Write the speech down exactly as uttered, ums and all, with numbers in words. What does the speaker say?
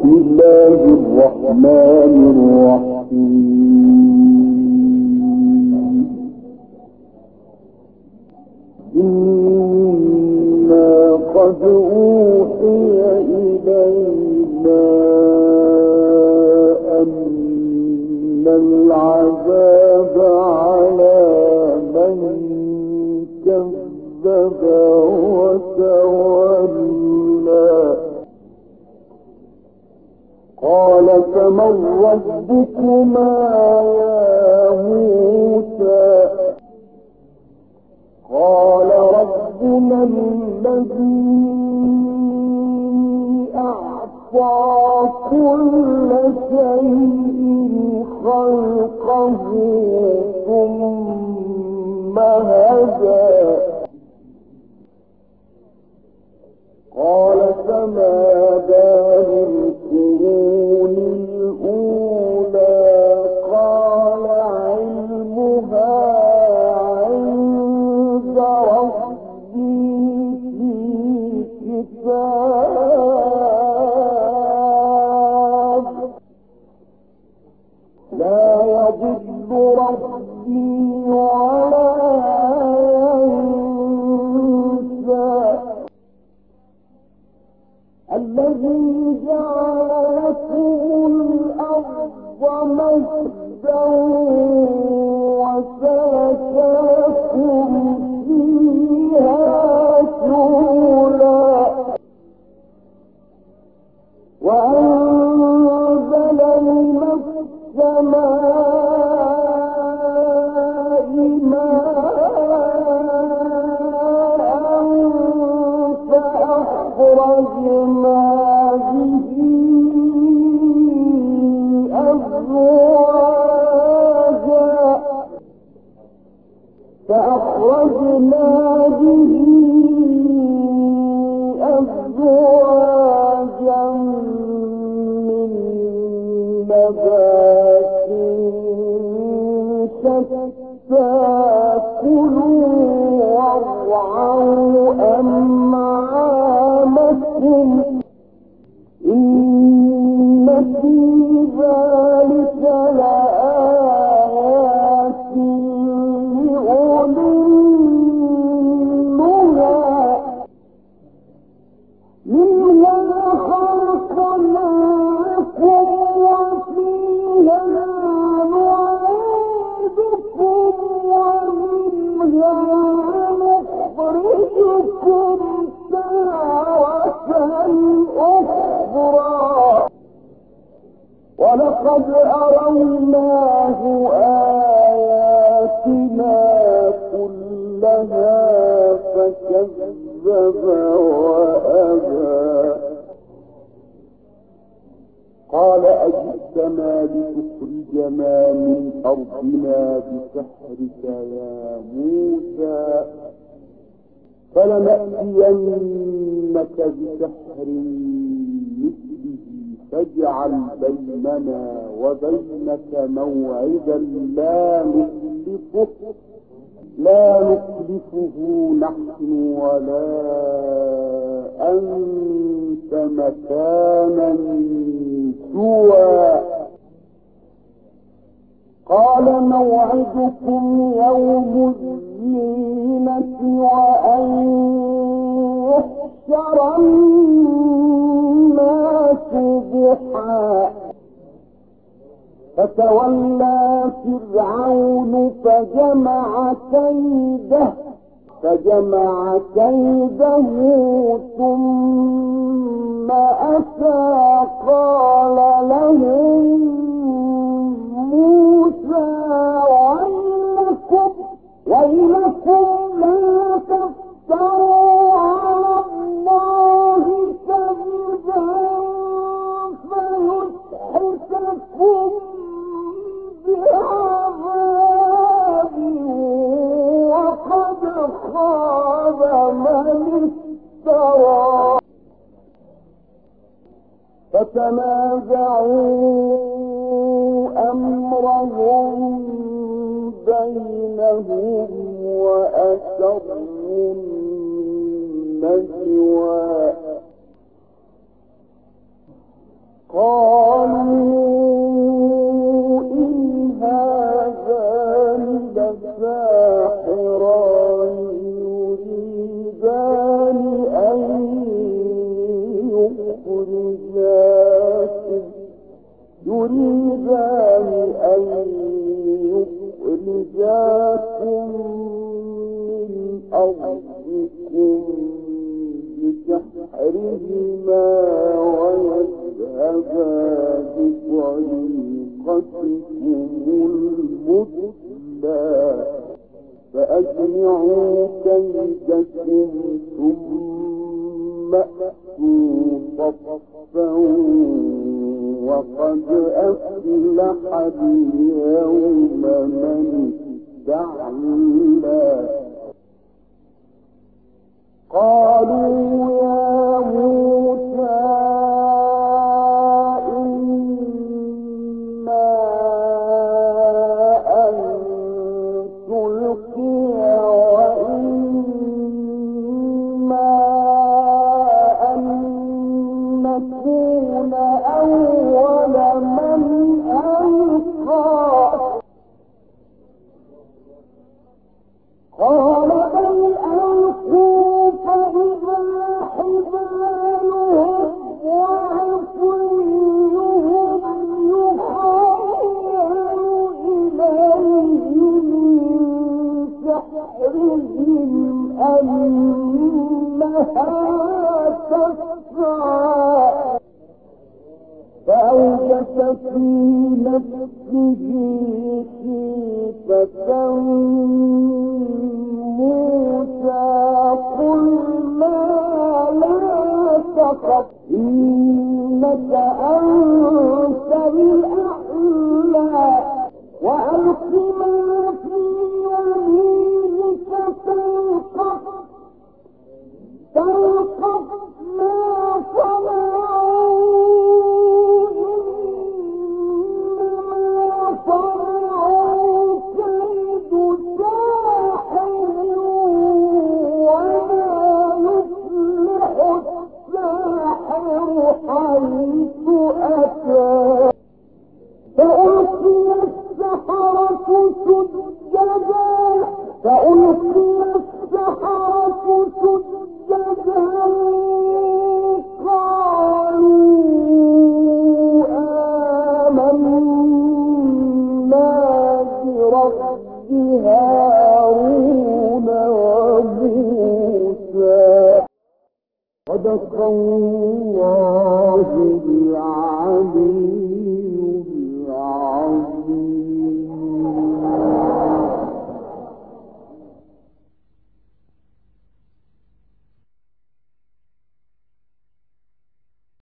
بسم الله الرحمن الرحيم. إنا قد أوحي إلينا أن العذاب على من كذب وتولى. قال فمن ربكما يا موسى؟ قال ربنا الذي أعطى كل شيء خلقه ثم هدى. قال فما بال القرون الأولى؟ قال علمها عند ربي في كتاب لا يضل ربي ولا ينسى. الذي جعل لكم الأرض مهدا وسلك لكم فيها سبلا وأنزل من السماء ماء فأخرجنا به أزواجا فأخرجنا به أزواجا من نبات شتى كلوا وارعوا أنعامكم إن في ذلك لآيات لأولي النهى. منها خلقناكم وفيها نعيدكم ومنها نخرجكم تارة أخرى. ولقد أريناه آياتنا كلها فكذب وأبى. قال أجئتنا لتخرجنا من أرضنا بسحرك يا موسى؟ فلنأتينك بسحر مثله فاجعل بيننا وبينك موعدا لا نخلفه لا نخلفه نحن ولا أنت مكانا سوى. قال موعدكم يوم الزينة وأن يحشر الناس ضحى. فتولى فرعون فجمع كيده فجمع كيده ثم أتى. قال لهم موسى ويلكم ويلكم لا تفتروا على الله كذبا فيسحتكم بعذاب وقد خاب من افترى. فتنازعوا أمرهم بينهم وأسروا النجوى. قالوا إن هذان لساحران يريدان أن يخرجاكم يريدان أن يخرجاكم من أرضكم بسحرهما ويذهبا بطريقتكم المثلى فأجمعوا كيدكم ثم أتوا صفا وقد أفلح اليوم من استعلى. قالوا يا موسى إما أن تلقي وإما أن نكون أول من ألقى. قال بل ألقوا فإذا حبالهم وعصيهم يخيل إليه من سحرهم أنها تسعى فأوجس في نفسه خيفة موسى قلنا لا تخف إنك أنت الأعلى وألق ما في يمينك تلقف تلقف ما صنعوا إنما صنعوا كيد ساحر ولا يفلح الساحر حيث أتى. فألقي السحرة سجدا فألقي السحرة سجدا قالوا آمنا برب هارون وموسى. صدق الله العظيم.